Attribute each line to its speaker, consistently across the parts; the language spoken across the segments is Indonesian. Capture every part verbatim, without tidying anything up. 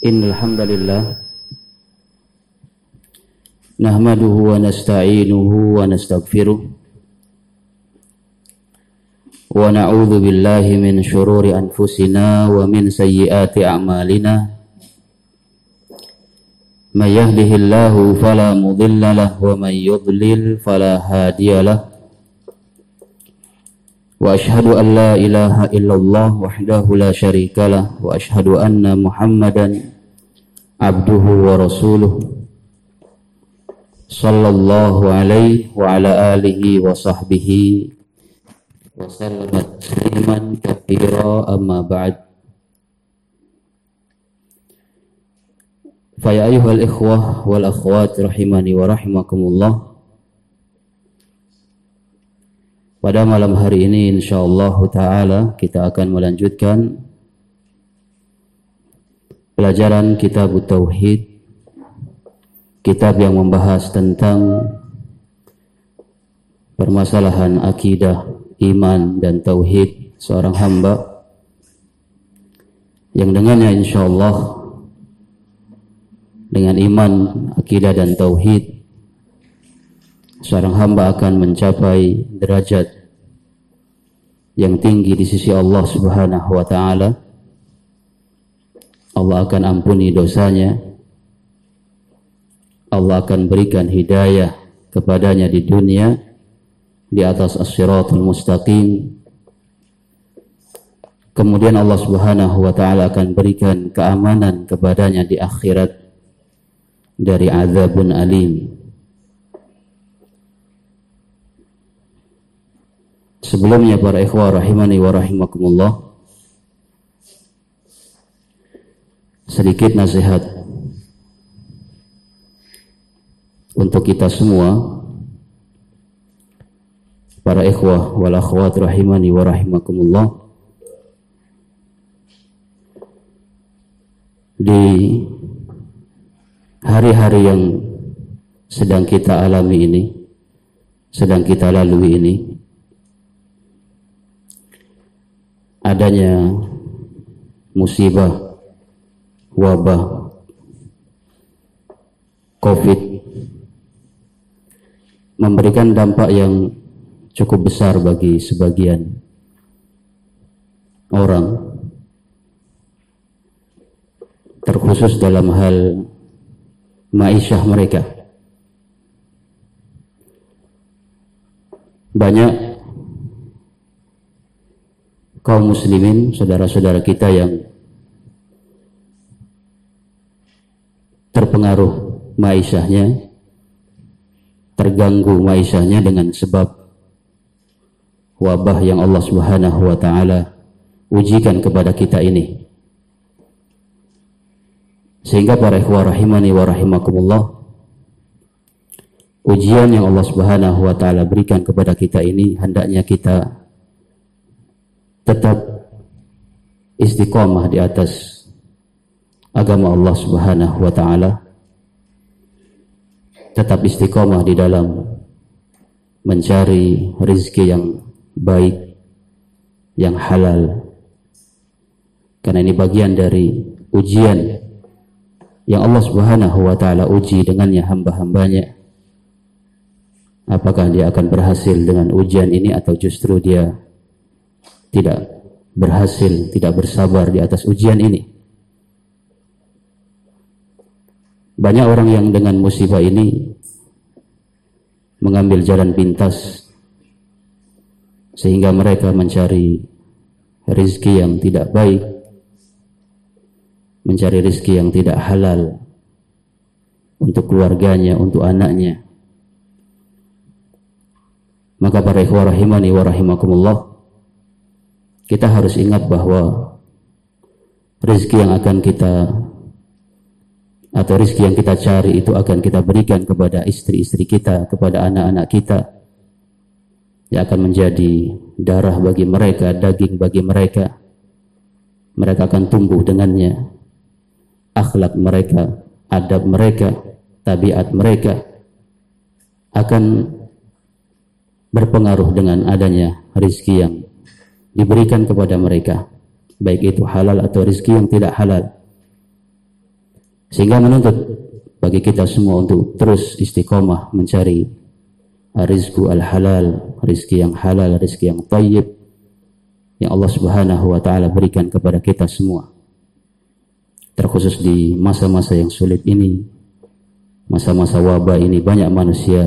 Speaker 1: Innal hamdalillah nahmaduhu wa nasta'inuhu wa nastaghfiruh wa na'udzu billahi min shururi anfusina wa min sayyiati a'malina. May yahdihillahu fala mudilla lahu wa may yudlil fala hadiya lahu. Wa ashhadu an la ilaha illallah wahdahu la syarika lah wa ashhadu anna Muhammadan abduhu wa rasuluh sallallahu alaihi wa ala alihi wa sahbihi wa sallama tasliman katsira amma ba'd. Fa ya ayyuhal ikhwah wal akhwat rahimani wa rahimakumullah. Pada malam hari ini insyaallah ta'ala kita akan melanjutkan pelajaran kitab Tauhid, kitab yang membahas tentang permasalahan akidah, iman dan tauhid seorang hamba, yang dengannya insyaallah dengan iman, akidah dan tauhid seorang hamba akan mencapai derajat yang tinggi di sisi Allah Subhanahu wa taala. Allah akan ampuni dosanya. Allah akan berikan hidayah kepadanya di dunia di atas as-siratul mustaqim. Kemudian Allah Subhanahu wa taala akan berikan keamanan kepadanya di akhirat dari azabun alim. Sebelumnya para ikhwah rahimani wa rahimakumullah, sedikit nasihat untuk kita semua para ikhwah wal akhwat rahimani wa rahimakumullah. Di hari-hari yang sedang kita alami ini, sedang kita lalui ini, adanya musibah wabah COVID memberikan dampak yang cukup besar bagi sebagian orang, terkhusus dalam hal ma'isyah mereka. Banyak kaum muslimin, saudara-saudara kita yang terpengaruh ma'isyahnya, terganggu ma'isyahnya dengan sebab wabah yang Allah Subhanahu wa taala ujikan kepada kita ini. Sehingga para ikhwah rahimani wa rahimakumullah, ujian yang Allah Subhanahu wa taala berikan kepada kita ini hendaknya kita tetap istiqomah di atas agama Allah Subhanahu wa taala, tetap istiqomah di dalam mencari rezeki yang baik, yang halal, karena ini bagian dari ujian yang Allah Subhanahu wa taala uji dengannya hamba-hambanya. Apakah dia akan berhasil dengan ujian ini atau justru dia tidak berhasil, tidak bersabar di atas ujian ini. Banyak orang yang dengan musibah ini mengambil jalan pintas sehingga mereka mencari rezeki yang tidak baik, mencari rezeki yang tidak halal untuk keluarganya, untuk anaknya. Maka para ikhwah rahimani wa rahimakumullah, kita harus ingat bahwa rezeki yang akan kita atau rezeki yang kita cari itu akan kita berikan kepada istri-istri kita, kepada anak-anak kita, yang akan menjadi darah bagi mereka, daging bagi mereka. Mereka akan tumbuh dengannya. Akhlak mereka, adab mereka, tabiat mereka akan berpengaruh dengan adanya rezeki yang diberikan kepada mereka, baik itu halal atau rezeki yang tidak halal. Sehingga menuntut bagi kita semua untuk terus istiqomah mencari rizqu al-halal, rizki yang halal, rizki yang thayyib yang Allah Subhanahu wa taala berikan kepada kita semua. Terkhusus di masa-masa yang sulit ini, masa-masa wabah ini, banyak manusia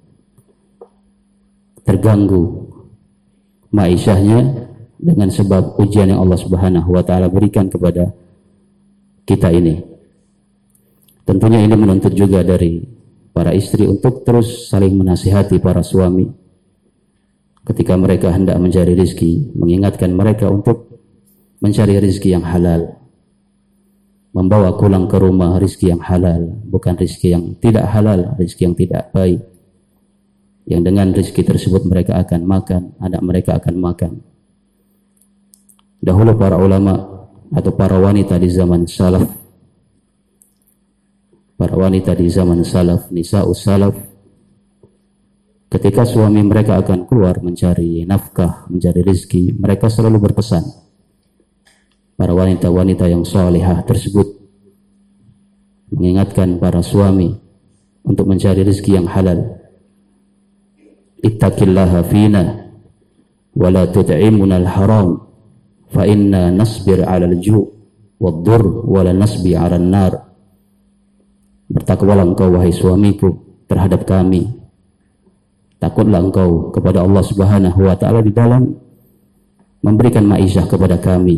Speaker 1: terganggu ma'isyahnya dengan sebab ujian yang Allah Subhanahu wa taala berikan kepada kita ini. Tentunya ini menuntut juga dari para istri untuk terus saling menasihati para suami ketika mereka hendak mencari rezeki, mengingatkan mereka untuk mencari rezeki yang halal, membawa pulang ke rumah rezeki yang halal, bukan rezeki yang tidak halal, rezeki yang tidak baik, yang dengan rezeki tersebut mereka akan makan, anak mereka akan makan. Dahulu para ulama atau para wanita di zaman salaf, para wanita di zaman salaf, nisa'us salaf, ketika suami mereka akan keluar mencari nafkah, mencari rezeki, mereka selalu berpesan, para wanita-wanita yang salihah tersebut mengingatkan para suami untuk mencari rezeki yang halal. Ittaqillaha fina wa la tut'imuna al-haram fa inna nasbir 'ala al-ju' wad-dur wa la nasbi 'ala an-nar. Bertakwalah engkau wahai suamiku terhadap kami, takutlah engkau kepada Allah Subhanahu wa taala di dalam memberikan ma'isyah kepada kami.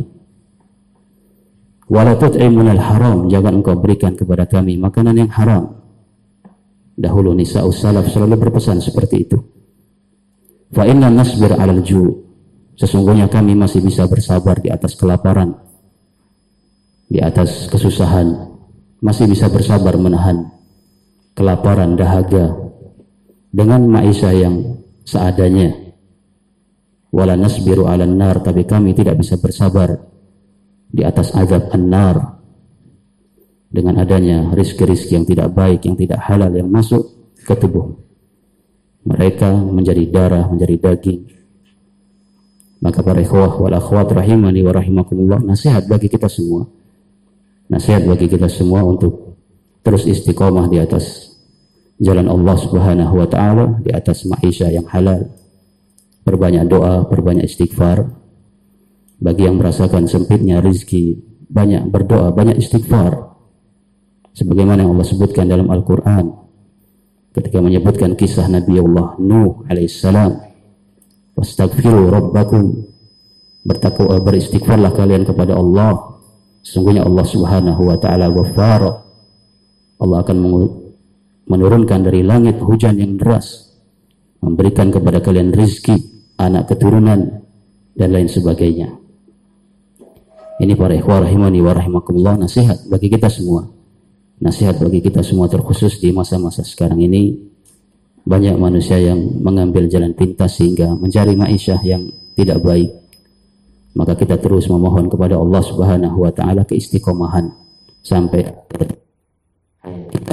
Speaker 1: Wala tut'imunal haram, jangan engkau berikan kepada kami makanan yang haram. Dahulu nisa'us salaf selalu berpesan seperti itu. Fa inna nasbir 'alal ju', sesungguhnya kami masih bisa bersabar di atas kelaparan, di atas kesusahan, masih bisa bersabar menahan kelaparan, dahaga dengan ma'isyah yang seadanya. Wala nasbiru 'alan nar, tapi kami tidak bisa bersabar di atas azab an-nar dengan adanya rizki-rizki yang tidak baik, yang tidak halal yang masuk ke tubuh mereka menjadi darah, menjadi daging. Maka para ikhwah wal akhwat rahimani wa rahimakumullah, nasihat bagi kita semua, nasihat bagi kita semua untuk terus istiqomah di atas jalan Allah Subhanahu wa taala, di atas ma'isyah yang halal. Perbanyak doa, perbanyak istighfar. Bagi yang merasakan sempitnya rezeki, banyak berdoa, banyak istighfar. Sebagaimana yang Allah sebutkan dalam Al-Quran ketika menyebutkan kisah Nabi Allah Nuh alaihissalam, wastaghfiru rabbakum, bertakwa, beristighfarlah kalian kepada Allah, sesungguhnya Allah Subhanahu wa taala Ghaffar, Allah akan menurunkan dari langit hujan yang deras, memberikan kepada kalian rezeki, anak keturunan, dan lain sebagainya. Ini para ikhwah rahimani wa rahimakumullah, nasihat bagi kita semua. Nasihat bagi kita semua, terkhusus di masa-masa sekarang ini. Banyak manusia yang mengambil jalan pintas sehingga mencari ma'isyah yang tidak baik. Maka kita terus memohon kepada Allah Subhanahu wa taala keistiqomahan sampai hayat kita.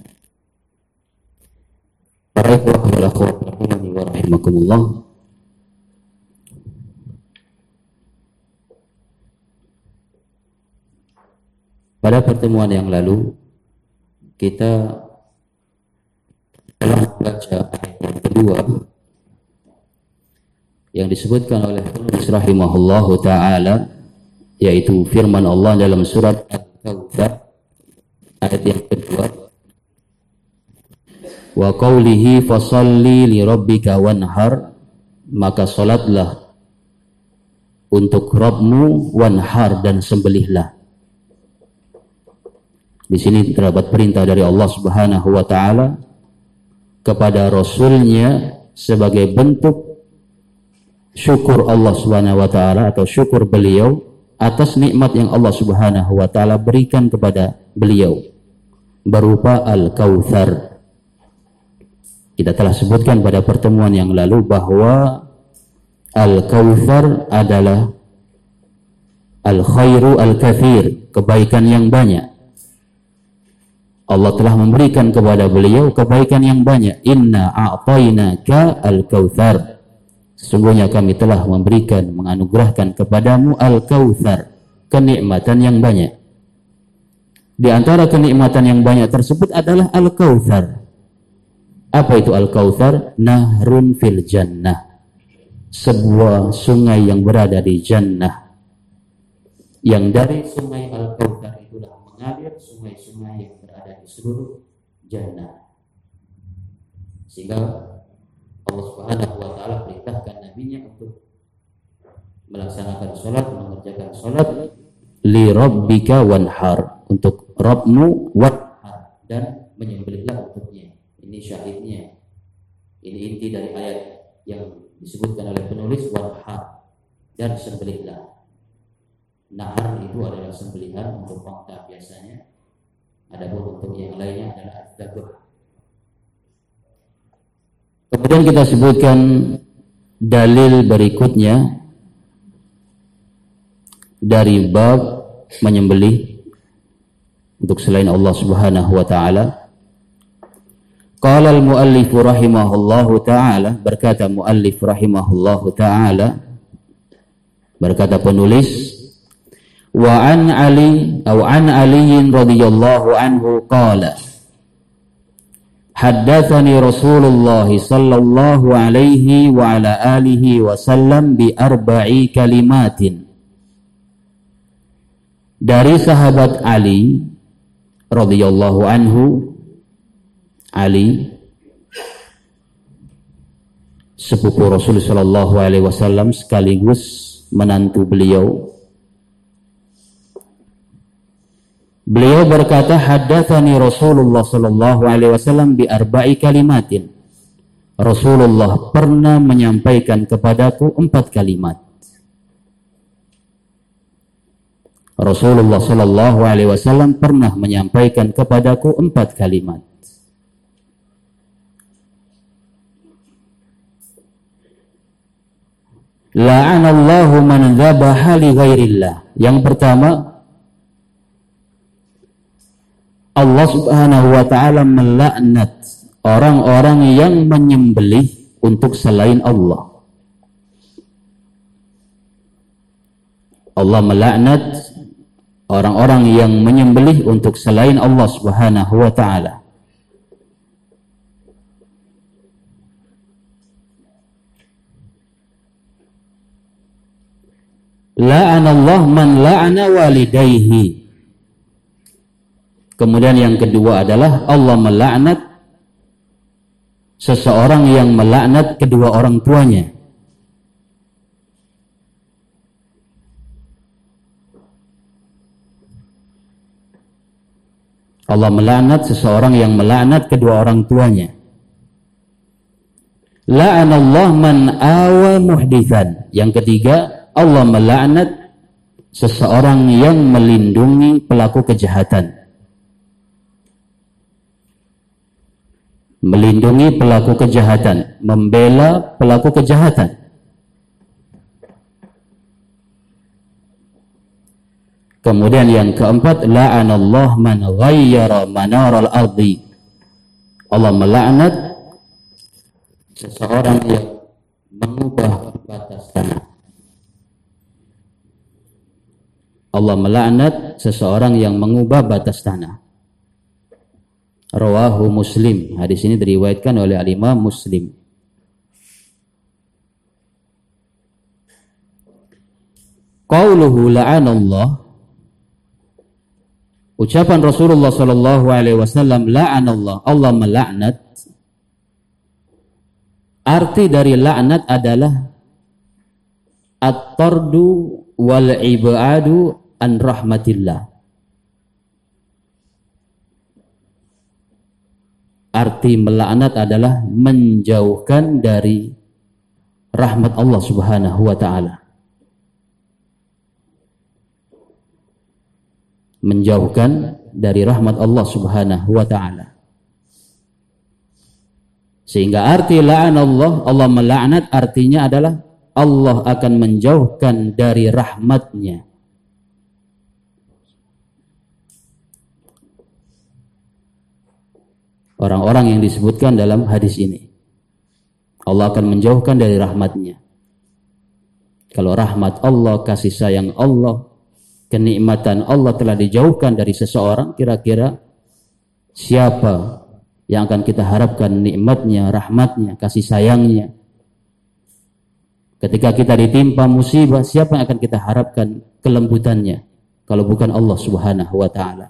Speaker 1: Para ikhwah wal akhwat rahimani wa rahimakumullah, pada pertemuan yang lalu kita telah membaca ayat yang kedua yang disebutkan oleh penulis rahimahullahu ta'ala, yaitu firman Allah dalam surat Al-Kautsar ayat yang kedua, wa qawlihi fasalli li rabbika wanhar, maka salatlah untuk Rabbmu, wanhar, dan sembelihlah. Di sini terdapat perintah dari Allah Subhanahu wa taala kepada Rasulnya sebagai bentuk syukur Allah Subhanahu wa taala atau syukur beliau atas nikmat yang Allah Subhanahu wa taala berikan kepada beliau berupa Al-Kautsar. Kita telah sebutkan pada pertemuan yang lalu bahwa Al-Kautsar adalah al-khairu al-katsir, kebaikan yang banyak. Allah telah memberikan kepada beliau kebaikan yang banyak. Inna a'tainaka al-kautsar, sesungguhnya kami telah memberikan, menganugerahkan kepadamu al-kautsar, kenikmatan yang banyak. Di antara kenikmatan yang banyak tersebut adalah Al-Kautsar. Apa itu Al-Kautsar? Nahrun fil jannah. Sebuah sungai yang berada di jannah. Yang dari sungai Al-Kautsar itulah mengalir sungai-sungai yang berada di seluruh jannah. Sehingga Allah Subhanahu wa taala perintahkan nabinya untuk melaksanakan salat, mengerjakan salat li rabbika wanhar, untuk Rabbmu wanhar, dan menyembelihlah untuknya. Ini syahidnya. Ini inti dari ayat yang disebutkan oleh penulis, wanhar, dan sembelihlah. Nahar itu adalah sembelihan untuk unta biasanya. Adapun untuk yang lainnya adalah az-zabh. Kemudian kita sebutkan dalil berikutnya dari bab menyembelih untuk selain Allah Subhanahu wa taala. Qala al-muallif rahimahullahu taala, berkata muallif rahimahullahu taala, berkata penulis, wa an Ali atau an Ali radhiyallahu anhu qala haddatsani Rasulullah sallallahu alaihi wa ala alihi wa sallam bi arba'i kalimatin. Dari sahabat Ali radhiyallahu anhu, Ali sepupu Rasul sallallahu alaihi wasallam sekaligus menantu beliau. Beliau berkata, haddatsani Rasulullah sallallahu alaihi wasallam bi arba'i kalimatin. Rasulullah pernah menyampaikan kepadaku empat kalimat. Rasulullah sallallahu alaihi wasallam pernah menyampaikan kepadaku empat kalimat. La'anallahu man dzabaha li ghairillah. Yang pertama, Allah Subhanahu wa taala melaknat orang-orang yang menyembelih untuk selain Allah. Allah melaknat orang-orang yang menyembelih untuk selain Allah Subhanahu wa taala. La'anallahu man la'ana walidayhi. Kemudian yang kedua adalah Allah melaknat seseorang yang melaknat kedua orang tuanya. Allah melaknat seseorang yang melaknat kedua orang tuanya. La'anallahu man awa muhditsan. Yang ketiga, Allah melaknat seseorang yang melindungi pelaku kejahatan. Melindungi pelaku kejahatan, membela pelaku kejahatan. Kemudian yang keempat, la'anallahu man ghayyara manaral ardi. Allah melaknat seseorang yang mengubah batas tanah. Allah melaknat seseorang yang mengubah batas tanah. Rawahu Muslim. Hadis ini diriwayatkan oleh al-Imam Muslim. Qauluhu la'anallah, ucapan Rasulullah sallallahu alaihi wasallam la'anallah, Allah melaknat. Arti dari laknat adalah at-tardu wal ibadu an rahmatillah. Arti melaknat adalah menjauhkan dari rahmat Allah Subhanahu wa taala. Menjauhkan dari rahmat Allah Subhanahu wa taala. Sehingga arti la'anallah, Allah melaknat, artinya adalah Allah akan menjauhkan dari rahmatnya. Orang-orang yang disebutkan dalam hadis ini, Allah akan menjauhkan dari rahmatnya. Kalau rahmat Allah, kasih sayang Allah kenikmatan Allah telah dijauhkan dari seseorang, kira-kira siapa yang akan kita harapkan nikmatnya, rahmatnya, kasih sayangnya? Ketika kita ditimpa musibah, siapa yang akan kita harapkan kelembutannya kalau bukan Allah Subhanahu wa ta'ala?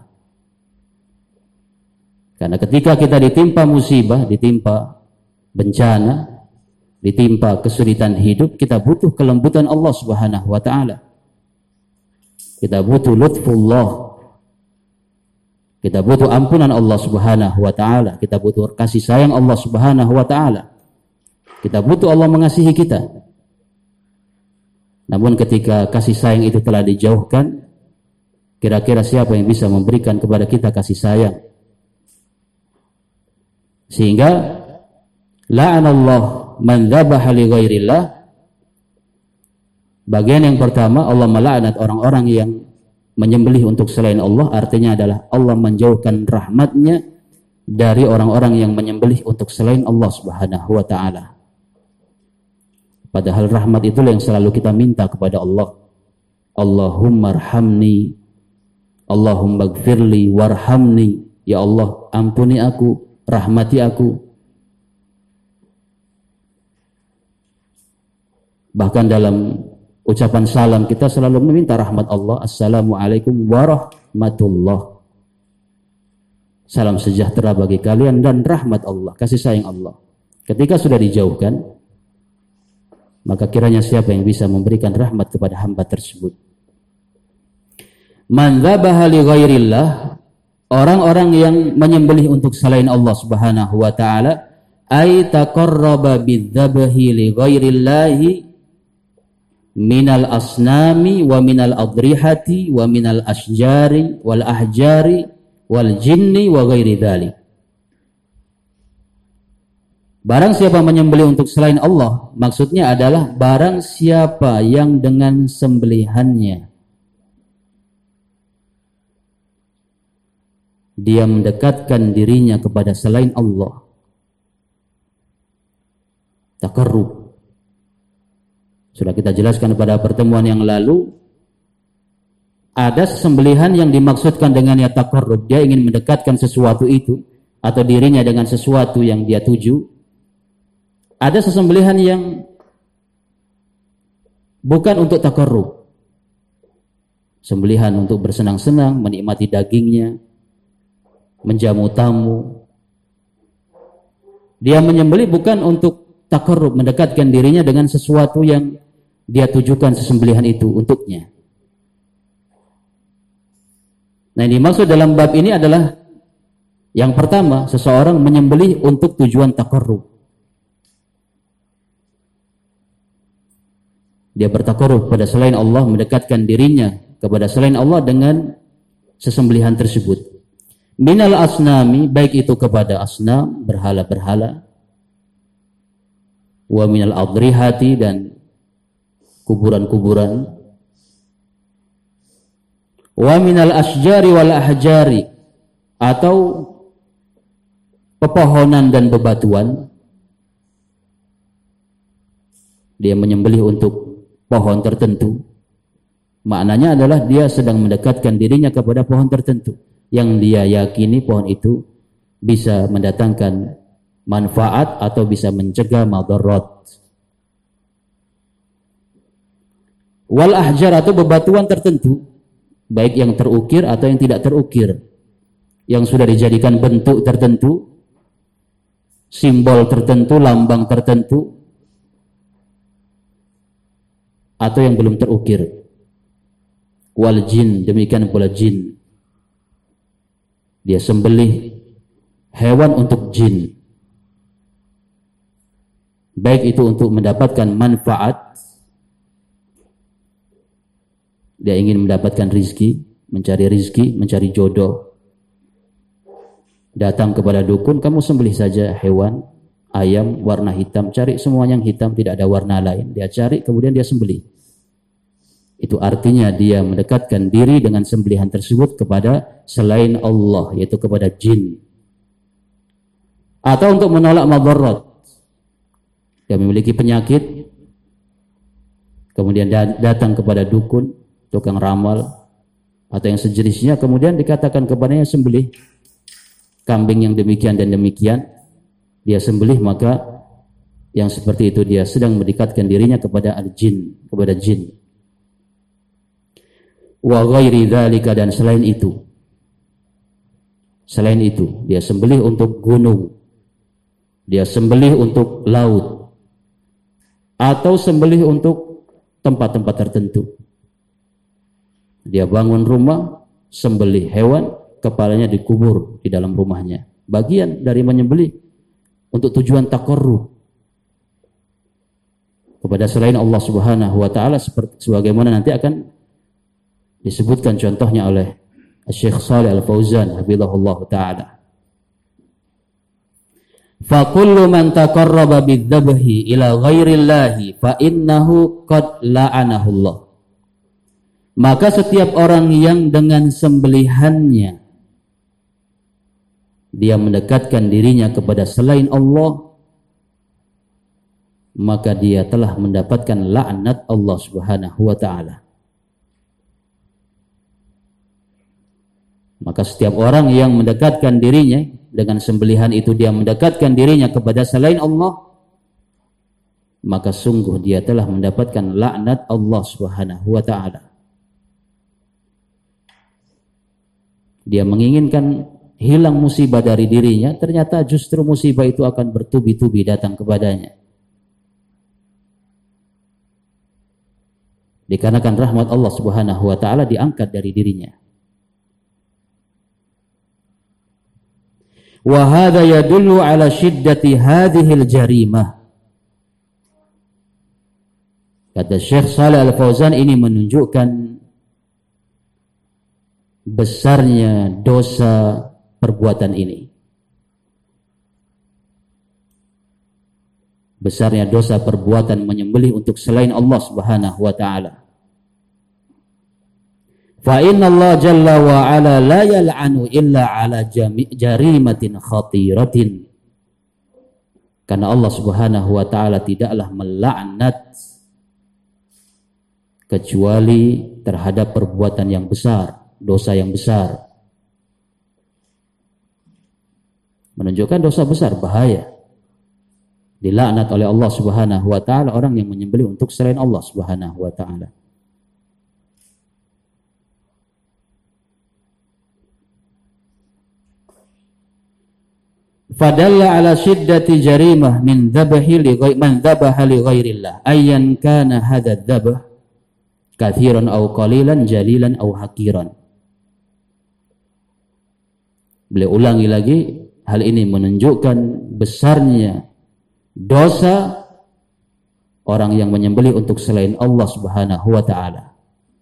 Speaker 1: Karena ketika kita ditimpa musibah, ditimpa bencana, ditimpa kesulitan hidup, kita butuh kelembutan Allah Subhanahu wa ta'ala. Kita butuh lutfullah. Kita butuh ampunan Allah Subhanahu wa ta'ala. Kita butuh kasih sayang Allah Subhanahu wa ta'ala. Kita butuh Allah mengasihi kita. Namun ketika kasih sayang itu telah dijauhkan, kira-kira siapa yang bisa memberikan kepada kita kasih sayang? Sehingga la'anallah man dzabaha li ghairillah. Bagian yang pertama, Allah melaknat orang-orang yang menyembelih untuk selain Allah. Artinya adalah Allah menjauhkan rahmatnya dari orang-orang yang menyembelih untuk selain Allah Subhanahu wa ta'ala. Padahal rahmat itulah yang selalu kita minta kepada Allah. Allahumma arhamni, Allahumma gfirli warhamni. Ya Allah, ampuni aku, rahmati aku. Bahkan dalam ucapan salam kita selalu meminta rahmat Allah. Assalamualaikum warahmatullah. Salam sejahtera bagi kalian dan rahmat Allah, kasih sayang Allah. Ketika sudah dijauhkan, maka kiranya siapa yang bisa memberikan rahmat kepada hamba tersebut? Man dzabaha li ghairillah, orang-orang yang menyembelih untuk selain Allah Subhanahu wa ta'ala, ay taqarraba bidzabhi li ghairillahi minal asnami wa minal adrihati wa minal asjari wal ahjari wal jinni wa ghairi dzalik. Barang siapa menyembelih untuk selain Allah, maksudnya adalah barang siapa yang dengan sembelihannya dia mendekatkan dirinya kepada selain Allah, taqarrub. Sudah kita jelaskan pada pertemuan yang lalu, ada sembelihan yang dimaksudkan dengannya taqarrub. Dia ingin mendekatkan sesuatu itu atau dirinya dengan sesuatu yang dia tuju. Ada sesembelihan yang bukan untuk taqarrub. Sembelihan untuk bersenang-senang, menikmati dagingnya, menjamu tamu. Dia menyembelih bukan untuk taqarrub, mendekatkan dirinya dengan sesuatu yang dia tujukan sesembelihan itu untuknya. Nah, yang dimaksud dalam bab ini adalah yang pertama, seseorang menyembelih untuk tujuan taqarrub. Dia bertaqarrub pada selain Allah, mendekatkan dirinya kepada selain Allah dengan sesembelihan tersebut. Minal asnami, baik itu kepada asnam, berhala-berhala, wa minal adrihati, dan kuburan-kuburan, wa minal asjari wal ahjari, atau pepohonan dan bebatuan. Dia menyembelih untuk pohon tertentu, maknanya adalah dia sedang mendekatkan dirinya kepada pohon tertentu yang dia yakini pohon itu bisa mendatangkan manfaat atau bisa mencegah madarat. Wal ahjar, atau bebatuan tertentu, baik yang terukir atau yang tidak terukir, yang sudah dijadikan bentuk tertentu, simbol tertentu, lambang tertentu, atau yang belum terukir. Wal jin, demikian pula jin. Dia sembelih hewan untuk jin, baik itu untuk mendapatkan manfaat, dia ingin mendapatkan rizki, mencari rizki, mencari jodoh. Datang kepada dukun, kamu sembelih saja hewan, ayam warna hitam, cari semua yang hitam, tidak ada warna lain. Dia cari, kemudian dia sembelih. Itu artinya dia mendekatkan diri dengan sembelihan tersebut kepada selain Allah, yaitu kepada jin. Atau untuk menolak madarat. Dia memiliki penyakit, kemudian datang kepada dukun, tukang ramal, atau yang sejenisnya, kemudian dikatakan kepadanya sembelih kambing yang demikian dan demikian, dia sembelih, maka yang seperti itu dia sedang mendekatkan dirinya kepada al-jin, kepada jin. Wa ghairi dzalika, dan selain itu. Selain itu, dia sembelih untuk gunung, dia sembelih untuk laut, atau sembelih untuk tempat-tempat tertentu. Dia bangun rumah, sembelih hewan, kepalanya dikubur di dalam rumahnya. Bagian dari menyembelih untuk tujuan taqarrub kepada selain Allah Subhanahu wa taala, seperti sebagaimana nanti akan disebutkan contohnya oleh Syekh Shalih Al-Fauzan hafizahullah taala. Fa kullu man taqarraba bidzabhi ila ghairillahi fa innahu qad la'anahu Allah. Maka setiap orang yang dengan sembelihannya dia mendekatkan dirinya kepada selain Allah, maka dia telah mendapatkan laknat Allah Subhanahu wa taala. Maka setiap orang yang mendekatkan dirinya dengan sembelihan itu, dia mendekatkan dirinya kepada selain Allah, maka sungguh dia telah mendapatkan laknat Allah Subhanahu wa taala. Dia menginginkan hilang musibah dari dirinya, ternyata justru musibah itu akan bertubi-tubi datang kepadanya. Dikarenakan rahmat Allah Subhanahu wa taala diangkat dari dirinya. Wa hadza yadullu ala shiddati hadhil jarimah. Kata Syekh Shalih Al-Fauzan, ini menunjukkan besarnya dosa perbuatan ini. Besarnya dosa perbuatan menyembelih untuk selain Allah Subhanahu wa taala. Fa inna Allah jalla wa ala la yal'anu illa ala jami' jarimatin khatiratin. Karena Allah Subhanahu wa taala tidaklah melaknat kecuali terhadap perbuatan yang besar, dosa yang besar. Menunjukkan dosa besar, bahaya. Dilaknat oleh Allah Subhanahu wa taala orang yang menyembelih untuk selain Allah Subhanahu wa taala. Fadalla ala shiddati jarimah min dhabahi li ghairi man dhabaha li ghairillah ayyan kana hadha dzabh kathiran aw qalilan jalilan aw hakiran. Beliau ulangi lagi, hal ini menunjukkan besarnya dosa orang yang menyembelih untuk selain Allah Subhanahu wa taala.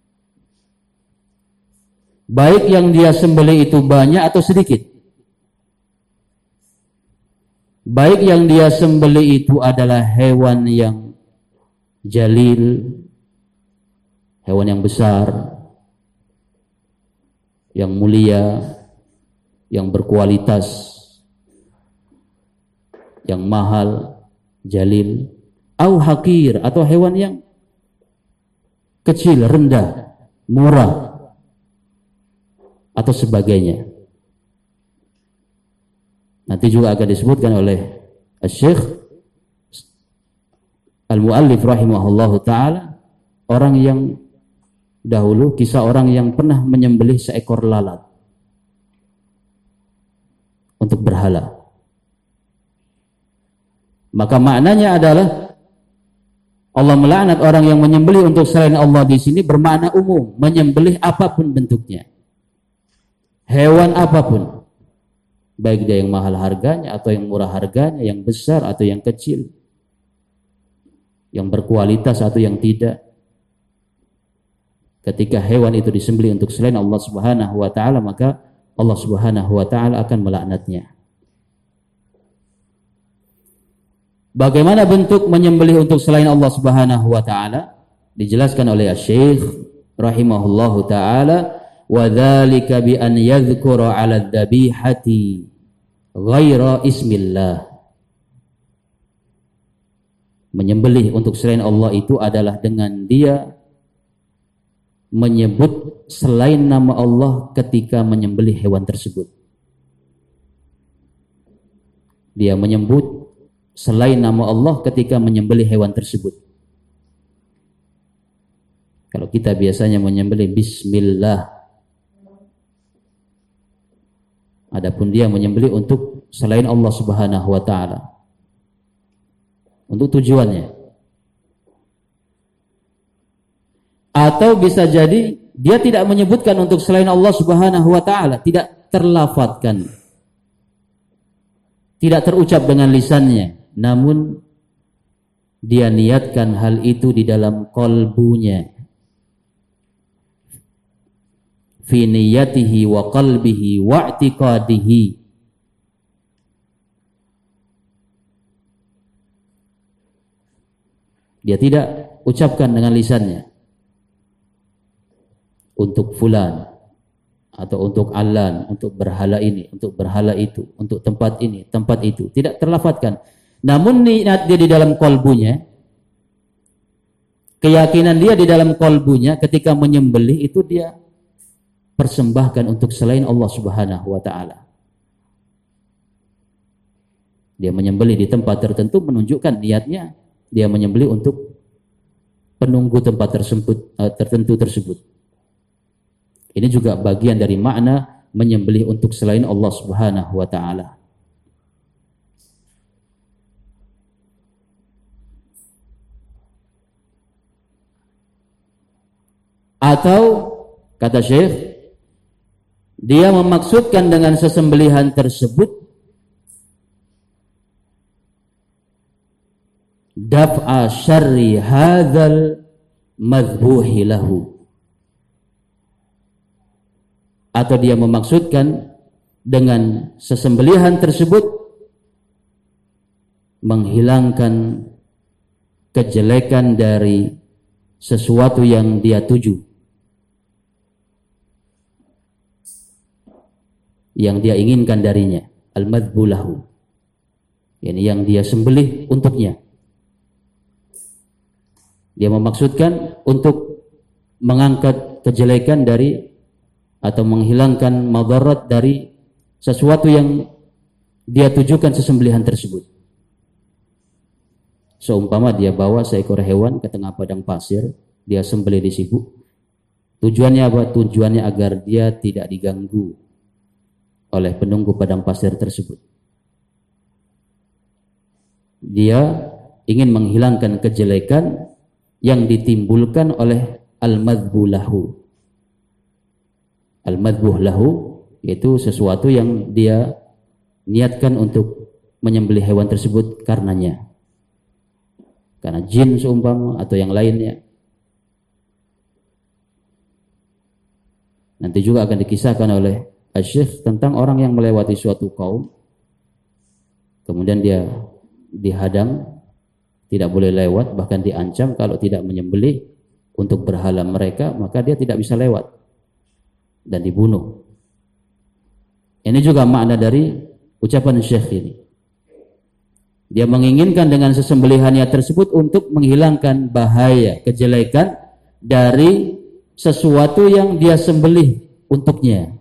Speaker 1: Baik yang dia sembelih itu banyak atau sedikit. Baik yang dia sembelih itu adalah hewan yang jalil, hewan yang besar, yang mulia, yang berkualitas, yang mahal, jalil, au hakir, atau hewan yang kecil, rendah, murah, atau sebagainya. Nanti juga akan disebutkan oleh Syekh Al-Muallif rahimahullahu ta'ala orang yang dahulu, kisah orang yang pernah menyembelih seekor lalat untuk berhala. Maka maknanya adalah Allah melaknat orang yang menyembelih untuk selain Allah di sini bermakna umum, menyembelih apapun bentuknya, hewan apapun, baik dia yang mahal harganya atau yang murah harganya, yang besar atau yang kecil, yang berkualitas atau yang tidak. Ketika hewan itu disembelih untuk selain Allah Subhanahu wa taala, maka Allah Subhanahu wa taala akan melaknatnya. Bagaimana bentuk menyembelih untuk selain Allah Subhanahu wa taala? Dijelaskan oleh Syekh rahimahullahu taala, wa dzalika bi an yadhkura 'ala dzabihati ghaira ismillah. Menyembelih untuk selain Allah itu adalah dengan dia menyebut selain nama Allah ketika menyembelih hewan tersebut. Dia menyebut selain nama Allah ketika menyembelih hewan tersebut. Kalau kita biasanya menyembelih bismillah, adapun dia menyembelih untuk selain Allah Subhanahu wa taala. Untuk tujuannya. Atau bisa jadi dia tidak menyebutkan untuk selain Allah Subhanahu wa taala, tidak terlafadzkan. Tidak terucap dengan lisannya, namun dia niatkan hal itu di dalam qalbunya. Fi niyatihi wa qalbihi wa i'tiqadihi. Dia tidak ucapkan dengan lisannya untuk fulan atau untuk alan, untuk berhala ini, untuk berhala itu, untuk tempat ini, tempat itu, tidak terlafadzkan. Namun niat dia di dalam kalbunya, keyakinan dia di dalam kalbunya ketika menyembelih itu dia persembahkan untuk selain Allah Subhanahu wa taala. Dia menyembelih di tempat tertentu menunjukkan niatnya dia menyembelih untuk penunggu tempat tersebut, uh, tertentu tersebut. Ini juga bagian dari makna menyembelih untuk selain Allah Subhanahu wa taala. Atau kata Syekh, dia memaksudkan dengan sesembelihan tersebut daf'a syarri hadzal madhbuhi lahu, atau dia memaksudkan dengan sesembelihan tersebut menghilangkan kejelekan dari sesuatu yang dia tuju, yang dia inginkan darinya, al-madhbu lahu, yani yang dia sembelih untuknya. Dia memaksudkan untuk mengangkat kejelekan dari atau menghilangkan madarat dari sesuatu yang dia tujukan sesembelihan tersebut. Seumpama dia bawa seekor hewan ke tengah padang pasir, dia sembelih di situ. Tujuannya apa? Tujuannya agar dia tidak diganggu oleh penunggu padang pasir tersebut. Dia ingin menghilangkan kejelekan yang ditimbulkan oleh al-madhbu lahu. Al-madhbuh lahu yaitu sesuatu yang dia niatkan untuk menyembelih hewan tersebut karenanya. Karena jin seumpama atau yang lainnya. Nanti juga akan dikisahkan oleh Asy-Syaikh tentang orang yang melewati suatu kaum, kemudian dia dihadang, tidak boleh lewat, bahkan diancam kalau tidak menyembelih untuk berhala mereka, maka dia tidak bisa lewat dan dibunuh. Ini juga makna dari ucapan Syekh ini. Dia menginginkan dengan sesembelihannya tersebut untuk menghilangkan bahaya, kejelekan dari sesuatu yang dia sembelih untuknya.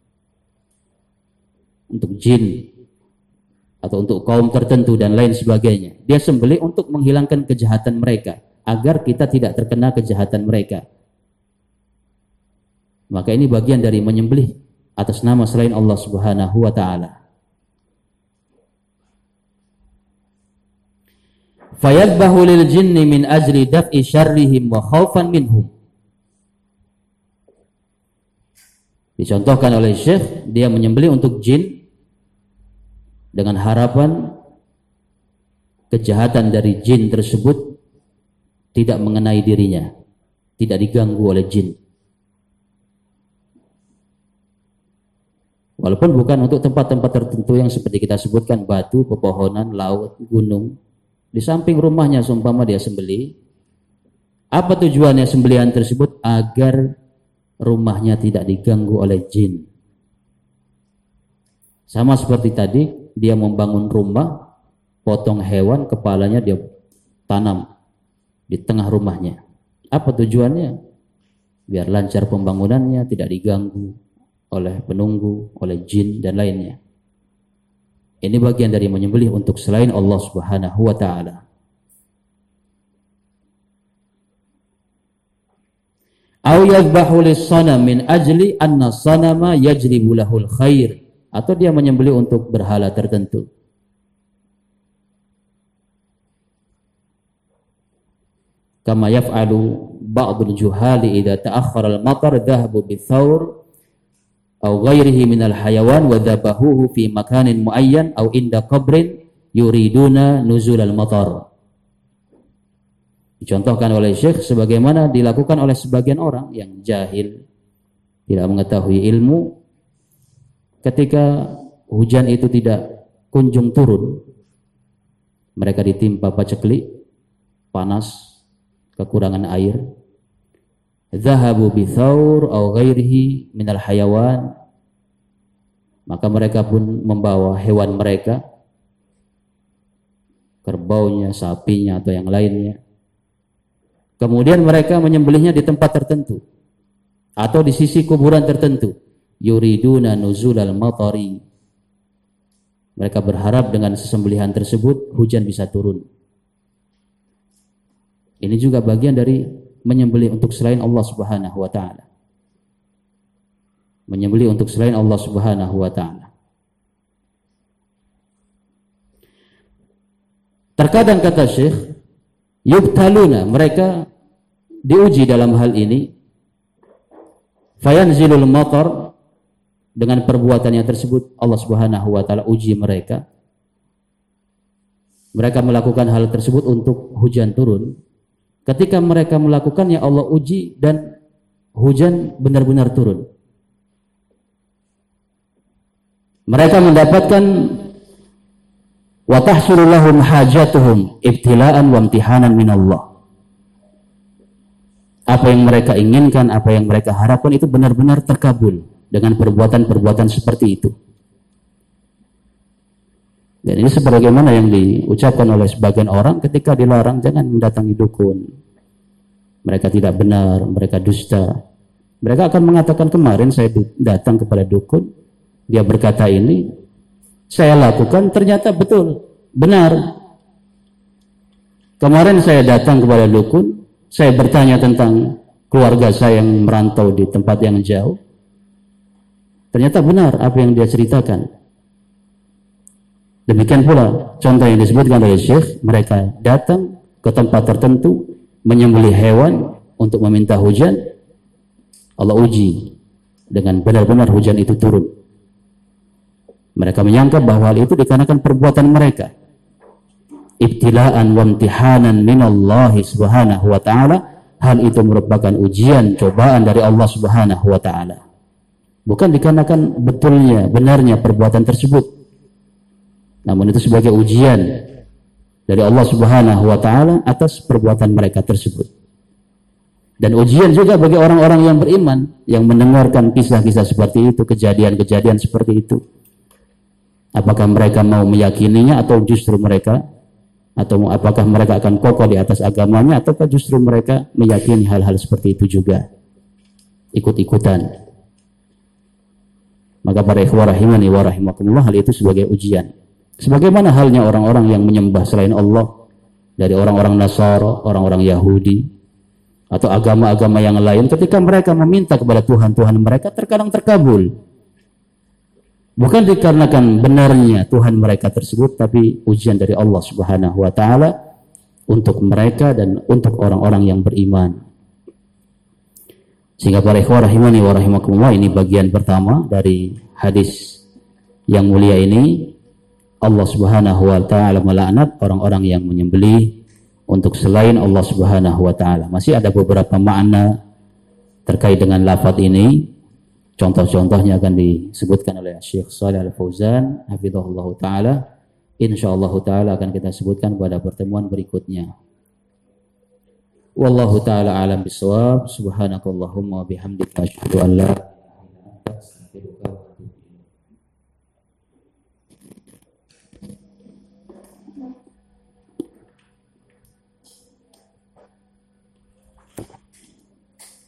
Speaker 1: Untuk jin atau untuk kaum tertentu dan lain sebagainya. Dia sembelih untuk menghilangkan kejahatan mereka, agar kita tidak terkena kejahatan mereka. Maka ini bagian dari menyembelih atas nama selain Allah Subhanahu wa taala. Fayadbahu lil jinni min ajli daf'i syarrihim wa khaufan minhum. Dicontohkan oleh Syekh, dia menyembelih untuk jin dengan harapan kejahatan dari jin tersebut tidak mengenai dirinya, tidak diganggu oleh jin. Walaupun bukan untuk tempat-tempat tertentu yang seperti kita sebutkan, batu, pepohonan, laut, gunung. Di samping rumahnya seumpama dia sembelih. Apa tujuannya sembelihan tersebut? Agar rumahnya tidak diganggu oleh jin. Sama seperti tadi, dia membangun rumah, potong hewan, kepalanya dia tanam di tengah rumahnya. Apa tujuannya? biar lancar pembangunannya, tidak diganggu oleh penunggu, oleh jin dan lainnya. Ini bagian dari menyembelih untuk selain Allah Subhanahu wa taala. Aw yadhbahu lis-sanam min ajli anna sanama yajlibu lahul khair, atau dia menyembelih untuk berhala tertentu. Kama yaf'alu ba'dul juhali idza ta'akhkhara al-matar dhahabu bi-thawr aw ghairihi minal hayawan wa dhabahuhu fi makanin muayyan aw inda qabrin yuriduna nuzul al-matar. Dicontohkan oleh Syekh sebagaimana dilakukan oleh sebagian orang yang jahil, tidak mengetahui ilmu, ketika hujan itu tidak kunjung turun, mereka ditimpa paceklik, panas, kekurangan air, zahabu bithawr aw ghairihi minal hayawan, maka mereka pun membawa hewan mereka, kerbaunya, sapinya atau yang lainnya, kemudian mereka menyembelihnya di tempat tertentu atau di sisi kuburan tertentu. Yuriduna nuzulal matari, mereka berharap dengan sesembelihan tersebut hujan bisa turun. Ini juga bagian dari menyembelih untuk selain Allah Subhanahu wa taala. Menyembelih untuk selain Allah Subhanahu wa taala. Terkadang kata Syekh, yubtaluna, mereka diuji dalam hal ini. Fayanzilul matar, dengan perbuatannya tersebut Allah Subhanahu wa taala uji mereka. Mereka melakukan hal tersebut untuk hujan turun. Ketika mereka melakukannya, Allah uji dan hujan benar-benar turun. Mereka mendapatkan wa tahsulu lahum hajatuhum ibtila'an wa imtihanan minallah. Apa yang mereka inginkan, apa yang mereka harapkan itu benar-benar terkabul dengan perbuatan-perbuatan seperti itu. Dan ini sebagaimana yang diucapkan oleh sebagian orang ketika dilarang jangan mendatangi dukun. Mereka tidak benar, mereka dusta. Mereka akan mengatakan, kemarin saya datang kepada dukun, dia berkata ini, saya lakukan, ternyata betul, benar. Kemarin saya datang kepada dukun, saya bertanya tentang keluarga saya yang merantau di tempat yang jauh, ternyata benar apa yang dia ceritakan. Demikian pula contoh yang disebutkan oleh Syekh, mereka datang ke tempat tertentu menyembelih hewan untuk meminta hujan. Allah uji dengan benar-benar hujan itu turun. Mereka menyangka bahwa hal itu dikarenakan perbuatan mereka. Ibtila'an wa imtihanan minallahi subhanahu wa ta'ala, hal itu merupakan ujian, cobaan dari Allah Subhanahu wa ta'ala. Bukan dikarenakan betulnya, benarnya perbuatan tersebut, namun itu sebagai ujian dari Allah Subhanahu wa taala atas perbuatan mereka tersebut. Dan ujian juga bagi orang-orang yang beriman yang mendengarkan kisah-kisah seperti itu, kejadian-kejadian seperti itu. Apakah mereka mau meyakininya atau justru mereka atau apakah mereka akan kokoh di atas agamanya ataukah justru mereka meyakini hal-hal seperti itu juga, ikut-ikutan. Maka para ikhwah rahimani wa rahimakumullah, hal itu sebagai ujian. Sebagaimana halnya orang-orang yang menyembah selain Allah dari orang-orang Nasara, orang-orang Yahudi atau agama-agama yang lain, ketika mereka meminta kepada Tuhan-Tuhan mereka terkadang terkabul. Bukan dikarenakan benarnya Tuhan mereka tersebut, tapi ujian dari Allah Subhanahu wa taala untuk mereka dan untuk orang-orang yang beriman. Sehingga para ikhwah rahimani wa rahimakumullah, ini bagian pertama dari hadis yang mulia ini. Allah Subhanahu wa taala melaknat orang-orang yang menyembelih untuk selain Allah Subhanahu wa taala. Masih ada beberapa makna terkait dengan lafaz ini. Contoh-contohnya akan disebutkan oleh Syekh Shalih Al-Fauzan hafizahullah taala. Insyaallah taala akan kita sebutkan pada pertemuan berikutnya. Wallahu taala alam bisawab. Subhanakallahumma wa bihamdika asyhadu an la